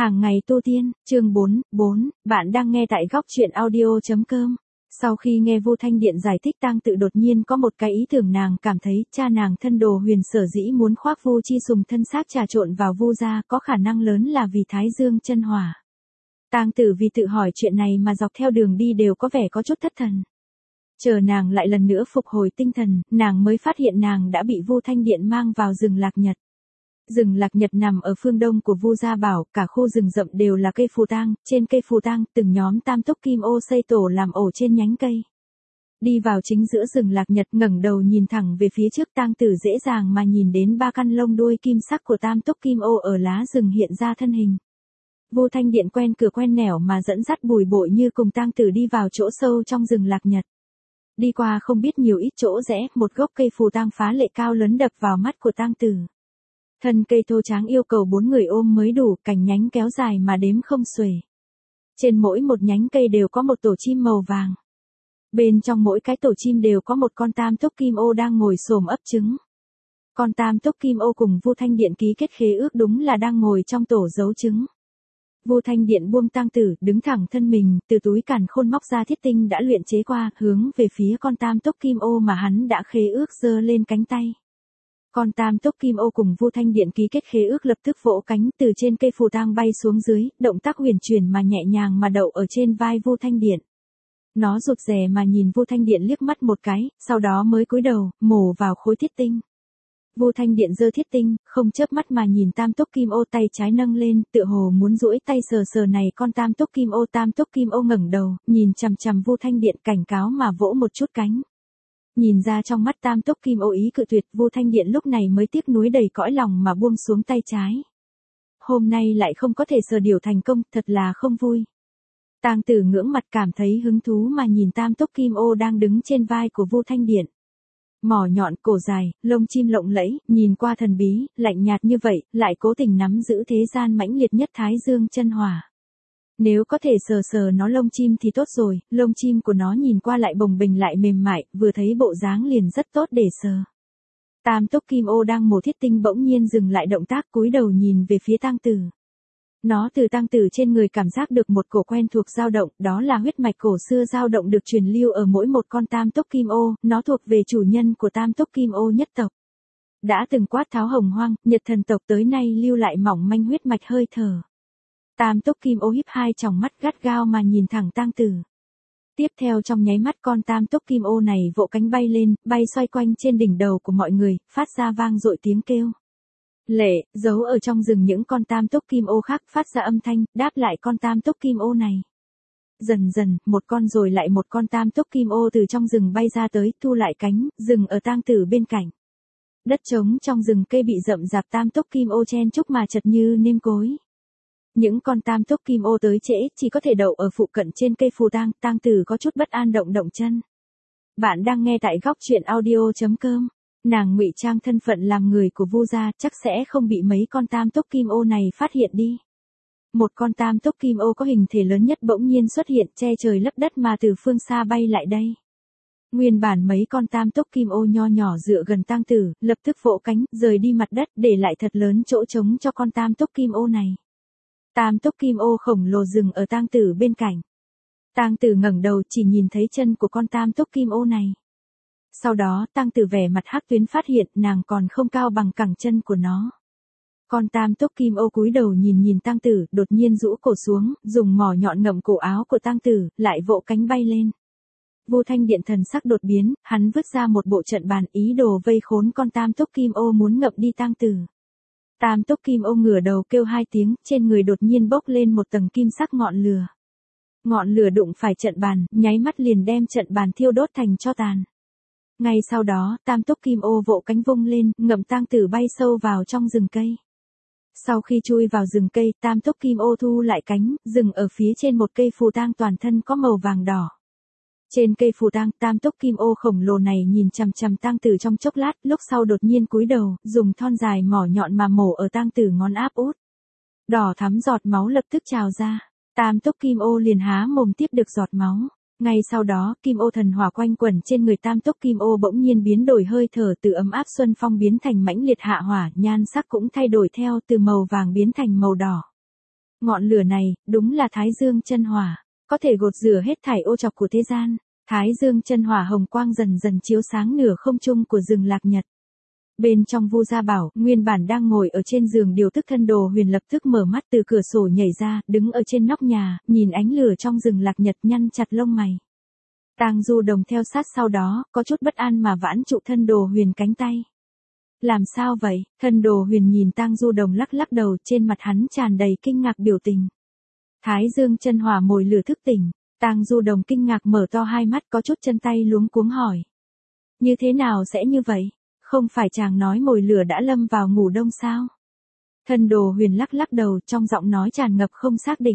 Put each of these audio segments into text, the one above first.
Hàng ngày tu tiên, chương 4, bạn đang nghe tại góc truyện audio.com. Sau khi nghe Vu Thanh Điện giải thích, Tang Tự đột nhiên có một cái ý tưởng, nàng cảm thấy cha nàng Thân Đồ Huyền sở dĩ muốn khoác Vu Chi Sùng thân xác trà trộn vào Vu gia có khả năng lớn là vì Thái Dương chân hỏa. Tang Tử vì tự hỏi chuyện này mà dọc theo đường đi đều có vẻ có chút thất thần. Chờ nàng lại lần nữa phục hồi tinh thần, nàng mới phát hiện nàng đã bị Vu Thanh Điện mang vào rừng Lạc Nhật. Rừng Lạc Nhật nằm ở phương đông của Vu Gia Bảo, cả khu rừng rậm đều là cây phù tang, trên cây phù tang, từng nhóm tam túc kim ô xây tổ làm ổ trên nhánh cây. Đi vào chính giữa rừng Lạc Nhật, ngẩng đầu nhìn thẳng về phía trước, Tang Tử dễ dàng mà nhìn đến ba căn lông đuôi kim sắc của tam túc kim ô ở lá rừng hiện ra thân hình. Vu Thanh Điện quen cửa quen nẻo mà dẫn dắt bùi bội như cùng Tang Tử đi vào chỗ sâu trong rừng Lạc Nhật. Đi qua không biết nhiều ít chỗ rẽ, một gốc cây phù tang phá lệ cao lớn đập vào mắt của Tang Tử. Thân cây thô tráng yêu cầu 4 người ôm mới đủ, cành nhánh kéo dài mà đếm không xuể. Trên mỗi một nhánh cây đều có một tổ chim màu vàng. Bên trong mỗi cái tổ chim đều có một con tam túc kim ô đang ngồi xổm ấp trứng. Con tam túc kim ô cùng Vu Thanh Điện ký kết khế ước đúng là đang ngồi trong tổ giấu trứng. Vu Thanh Điện buông Tang Tử, đứng thẳng thân mình, từ túi càn khôn móc ra thiết tinh đã luyện chế qua, hướng về phía con tam túc kim ô mà hắn đã khế ước giơ lên cánh tay. Con tam túc kim ô cùng Vu Thanh Điện ký kết khế ước lập tức vỗ cánh từ trên cây phù tang bay xuống dưới, động tác huyền chuyển mà nhẹ nhàng mà đậu ở trên vai Vu Thanh Điện. Nó rụt rè mà nhìn Vu Thanh Điện liếc mắt một cái, sau đó mới cúi đầu, mổ vào khối thiết tinh. Vu Thanh Điện giơ thiết tinh, không chớp mắt mà nhìn tam túc kim ô, tay trái nâng lên, tựa hồ muốn duỗi tay sờ sờ này con tam túc kim ô. Tam túc kim ô ngẩng đầu, nhìn chằm chằm Vu Thanh Điện, cảnh cáo mà vỗ một chút cánh. Nhìn ra trong mắt tam túc kim ô ý cự tuyệt, Vu Thanh Điện lúc này mới tiếc nuối đầy cõi lòng mà buông xuống tay trái. Hôm nay lại không có thể sờ điểu thành công, thật là không vui. Tang Tử ngưỡng mặt cảm thấy hứng thú mà nhìn tam túc kim ô đang đứng trên vai của Vu Thanh Điện. Mỏ nhọn, cổ dài, lông chim lộng lẫy, nhìn qua thần bí, lạnh nhạt như vậy, lại cố tình nắm giữ thế gian mãnh liệt nhất Thái Dương chân hỏa. Nếu có thể sờ sờ nó lông chim thì tốt rồi, lông chim của nó nhìn qua lại bồng bềnh lại mềm mại, vừa thấy bộ dáng liền rất tốt để sờ. Tam túc kim ô đang mổ thiết tinh bỗng nhiên dừng lại động tác, cúi đầu nhìn về phía Tang Tử. Nó từ Tang Tử trên người cảm giác được một cổ quen thuộc dao động, đó là huyết mạch cổ xưa dao động được truyền lưu ở mỗi một con tam túc kim ô, nó thuộc về chủ nhân của tam túc kim ô nhất tộc. Đã từng quát tháo hồng hoang, Nhật thần tộc tới nay lưu lại mỏng manh huyết mạch hơi thở. Tam túc kim ô híp hai tròng mắt gắt gao mà nhìn thẳng Tang Tử. Tiếp theo trong nháy mắt con tam túc kim ô này vỗ cánh bay lên, bay xoay quanh trên đỉnh đầu của mọi người, phát ra vang dội tiếng kêu. Lệ, giấu ở trong rừng những con tam túc kim ô khác phát ra âm thanh, đáp lại con tam túc kim ô này. Dần dần, một con rồi lại một con tam túc kim ô từ trong rừng bay ra tới, thu lại cánh, dừng ở Tang Tử bên cạnh. Đất trống trong rừng cây bị rậm rạp tam túc kim ô chen chúc mà chật như nêm cối. Những con tam túc kim ô tới trễ, chỉ có thể đậu ở phụ cận trên cây phù tang. Tang Tử có chút bất an động chân. Bạn đang nghe tại góc truyện audio.com. Nàng ngụy trang thân phận làm người của Vu gia, chắc sẽ không bị mấy con tam túc kim ô này phát hiện đi. Một con tam túc kim ô có hình thể lớn nhất bỗng nhiên xuất hiện, che trời lấp đất mà từ phương xa bay lại đây. Nguyên bản mấy con tam túc kim ô nho nhỏ dựa gần Tang Tử, lập tức vỗ cánh, rời đi mặt đất, để lại thật lớn chỗ trống cho con tam túc kim ô này. Tam túc kim ô khổng lồ dừng ở Tang Tử bên cạnh. Tang Tử ngẩng đầu chỉ nhìn thấy chân của con tam túc kim ô này. Sau đó Tang Tử vẻ mặt hắc tuyến phát hiện nàng còn không cao bằng cẳng chân của nó. Con tam túc kim ô cúi đầu nhìn Tang Tử, đột nhiên rũ cổ xuống, dùng mỏ nhọn ngậm cổ áo của Tang Tử, lại vỗ cánh bay lên. Vu Thanh Điện thần sắc đột biến, hắn vứt ra một bộ trận bàn, ý đồ vây khốn con tam túc kim ô muốn ngậm đi Tang Tử. Tam túc kim ô ngửa đầu kêu hai tiếng, trên người đột nhiên bốc lên một tầng kim sắc ngọn lửa. Ngọn lửa đụng phải trận bàn, nháy mắt liền đem trận bàn thiêu đốt thành tro tàn. Ngay sau đó, tam túc kim ô vỗ cánh vung lên, ngậm Tang Tử bay sâu vào trong rừng cây. Sau khi chui vào rừng cây, tam túc kim ô thu lại cánh, dừng ở phía trên một cây phù tang toàn thân có màu vàng đỏ. Trên cây phù tang, tam túc kim ô khổng lồ này nhìn chằm chằm Tang Tử trong chốc lát, lúc sau đột nhiên cúi đầu, dùng thon dài mỏ nhọn mà mổ ở Tang Tử ngón áp út. Đỏ thắm giọt máu lập tức trào ra. Tam túc kim ô liền há mồm tiếp được giọt máu. Ngay sau đó, kim ô thần hỏa quanh quẩn trên người tam túc kim ô bỗng nhiên biến đổi hơi thở, từ ấm áp xuân phong biến thành mãnh liệt hạ hỏa, nhan sắc cũng thay đổi theo, từ màu vàng biến thành màu đỏ. Ngọn lửa này, đúng là Thái Dương chân hỏa, có thể gột rửa hết thảy ô trọc của thế gian. Thái Dương chân hỏa hồng quang dần dần chiếu sáng nửa không trung của rừng Lạc Nhật. Bên trong Vu Gia Bảo, nguyên bản đang ngồi ở trên giường điều tức thân Đồ Huyền lập tức mở mắt từ cửa sổ nhảy ra, đứng ở trên nóc nhà, nhìn ánh lửa trong rừng Lạc Nhật nhăn chặt lông mày. Tang Du Đồng theo sát sau đó, có chút bất an mà vãn trụ thân Đồ Huyền cánh tay. Làm sao vậy? Thân Đồ Huyền nhìn Tang Du Đồng lắc lắc đầu, trên mặt hắn tràn đầy kinh ngạc biểu tình. Thái Dương chân hỏa mồi lửa thức tỉnh. Tang Du Đồng kinh ngạc mở to hai mắt, có chút chân tay luống cuống hỏi. Như thế nào sẽ như vậy? Không phải chàng nói mồi lửa đã lâm vào ngủ đông sao? Thân Đồ Huyền lắc lắc đầu, trong giọng nói tràn ngập không xác định.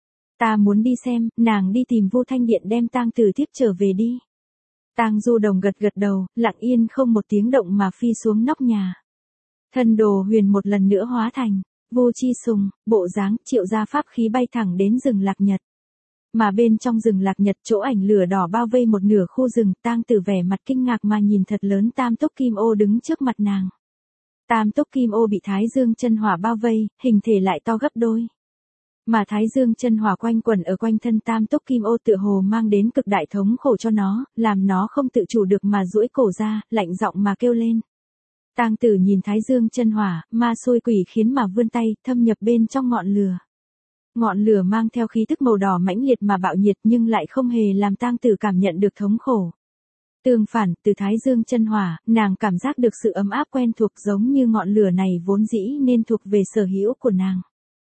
Ta muốn đi xem, nàng đi tìm Vu Thanh Điện đem tang tử tiếp trở về đi. Tang Du Đồng gật gật đầu, lặng yên không một tiếng động mà phi xuống nóc nhà. Thân Đồ Huyền một lần nữa hóa thành Vu Chi Sùng, bộ dáng triệu ra pháp khí bay thẳng đến rừng Lạc Nhật. Mà bên trong rừng Lạc Nhật chỗ ảnh lửa đỏ bao vây một nửa khu rừng, tang tử vẻ mặt kinh ngạc mà nhìn thật lớn Tam Túc Kim Ô đứng trước mặt nàng. Tam Túc Kim Ô bị Thái Dương chân hỏa bao vây, hình thể lại to gấp đôi. Mà Thái Dương chân hỏa quanh quẩn ở quanh thân Tam Túc Kim Ô tựa hồ mang đến cực đại thống khổ cho nó, làm nó không tự chủ được mà duỗi cổ ra, lạnh giọng mà kêu lên. Tang tử nhìn Thái Dương chân hỏa, ma xôi quỷ khiến mà vươn tay, thâm nhập bên trong ngọn lửa. Ngọn lửa mang theo khí tức màu đỏ mãnh liệt mà bạo nhiệt nhưng lại không hề làm tang tử cảm nhận được thống khổ. Tương phản, từ Thái Dương chân hỏa, nàng cảm giác được sự ấm áp quen thuộc giống như ngọn lửa này vốn dĩ nên thuộc về sở hữu của nàng.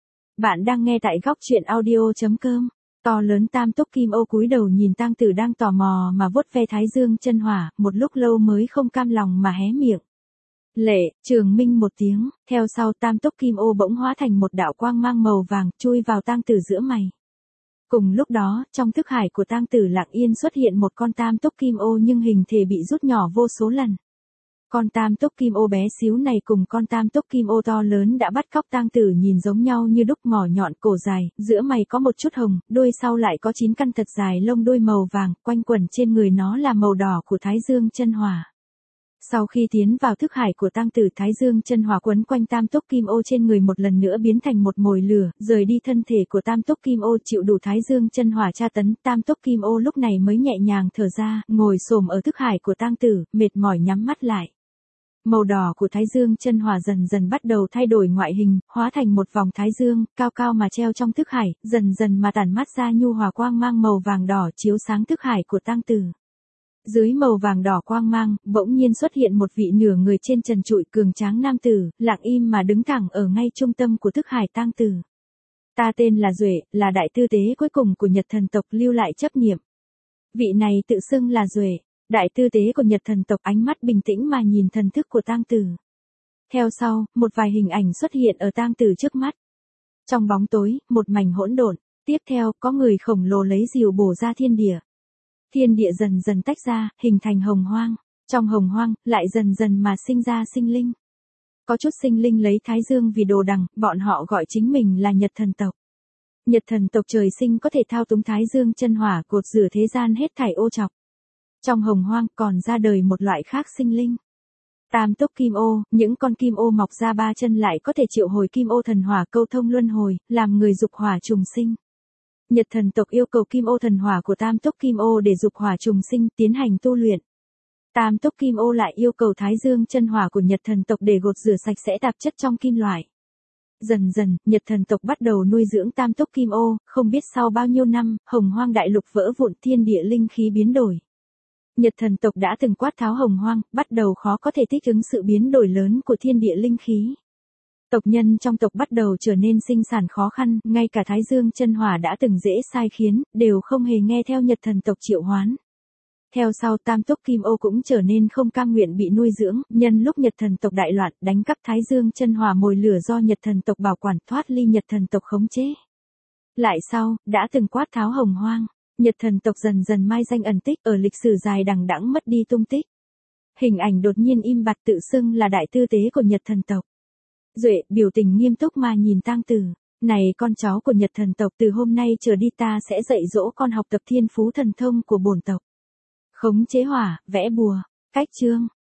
Bạn đang nghe tại góc truyện audio.com. To lớn Tam Túc Kim Ô cúi đầu nhìn tang tử đang tò mò mà vuốt ve Thái Dương chân hỏa, một lúc lâu mới không cam lòng mà hé miệng. Lệ, trường minh một tiếng, theo sau Tam Túc Kim Ô bỗng hóa thành một đạo quang mang màu vàng, chui vào tang tử giữa mày. Cùng lúc đó, trong thức hải của tang tử lặng yên xuất hiện một con Tam Túc Kim Ô nhưng hình thể bị rút nhỏ vô số lần. Con Tam Túc Kim Ô bé xíu này cùng con Tam Túc Kim Ô to lớn đã bắt cóc tang tử nhìn giống nhau như đúc, mỏ nhọn, cổ dài, giữa mày có một chút hồng, đuôi sau lại có 9 căn thật dài lông đuôi màu vàng, quanh quẩn trên người nó là màu đỏ của Thái Dương chân hỏa. Sau khi tiến vào thức hải của tang tử, Thái Dương chân hỏa quấn quanh Tam Túc Kim Ô trên người một lần nữa biến thành một mồi lửa, rời đi thân thể của Tam Túc Kim Ô chịu đủ Thái Dương chân hỏa tra tấn, Tam Túc Kim Ô lúc này mới nhẹ nhàng thở ra, ngồi xổm ở thức hải của tang tử, mệt mỏi nhắm mắt lại. Màu đỏ của Thái Dương chân hỏa dần dần bắt đầu thay đổi ngoại hình, hóa thành một vòng Thái Dương, cao cao mà treo trong thức hải, dần dần mà tản mát ra nhu hòa quang mang màu vàng đỏ chiếu sáng thức hải của tang tử. Dưới màu vàng đỏ quang mang, bỗng nhiên xuất hiện một vị nửa người trên trần trụi cường tráng nam tử, lặng im mà đứng thẳng ở ngay trung tâm của thức hải tang tử. Ta tên là Duệ, là đại tư tế cuối cùng của Nhật thần tộc lưu lại chấp niệm. Vị này tự xưng là Duệ, đại tư tế của Nhật thần tộc, ánh mắt bình tĩnh mà nhìn thần thức của tang tử. Theo sau, một vài hình ảnh xuất hiện ở tang tử trước mắt. Trong bóng tối, một mảnh hỗn độn, tiếp theo có người khổng lồ lấy rìu bổ ra thiên địa. Thiên địa dần dần tách ra, hình thành hồng hoang. Trong hồng hoang, lại dần dần mà sinh ra sinh linh. Có chút sinh linh lấy Thái Dương vì đồ đằng, bọn họ gọi chính mình là Nhật thần tộc. Nhật thần tộc trời sinh có thể thao túng Thái Dương chân hỏa cột rửa thế gian hết thảy ô trọc. Trong hồng hoang còn ra đời một loại khác sinh linh. Tam Túc Kim Ô, những con kim ô mọc ra 3 chân lại có thể triệu hồi kim ô thần hỏa câu thông luân hồi, làm người dục hỏa trùng sinh. Nhật thần tộc yêu cầu kim ô thần hỏa của Tam Túc Kim Ô để dục hỏa trùng sinh, tiến hành tu luyện. Tam Túc Kim Ô lại yêu cầu Thái Dương chân hỏa của Nhật thần tộc để gột rửa sạch sẽ tạp chất trong kim loại. Dần dần, Nhật thần tộc bắt đầu nuôi dưỡng Tam Túc Kim Ô, không biết sau bao nhiêu năm, hồng hoang đại lục vỡ vụn, thiên địa linh khí biến đổi. Nhật thần tộc đã từng quát tháo hồng hoang, bắt đầu khó có thể thích ứng sự biến đổi lớn của thiên địa linh khí. Tộc nhân trong tộc bắt đầu trở nên sinh sản khó khăn, ngay cả Thái Dương chân hỏa đã từng dễ sai khiến, đều không hề nghe theo Nhật thần tộc triệu hoán. Theo sau Tam Túc Kim Ô cũng trở nên không cam nguyện bị nuôi dưỡng, nhân lúc Nhật thần tộc đại loạn, đánh cắp Thái Dương chân hỏa mồi lửa do Nhật thần tộc bảo quản, thoát ly Nhật thần tộc khống chế. Lại sau, đã từng quát tháo hồng hoang, Nhật thần tộc dần dần mai danh ẩn tích, ở lịch sử dài đằng đẵng mất đi tung tích. Hình ảnh đột nhiên im bặt, tự xưng là đại tư tế của Nhật thần tộc. Duệ, biểu tình nghiêm túc mà nhìn tang tử. Này con cháu của Nhật thần tộc, từ hôm nay trở đi ta sẽ dạy dỗ con học tập thiên phú thần thông của bổn tộc. Khống chế hỏa, vẽ bùa, cách chương.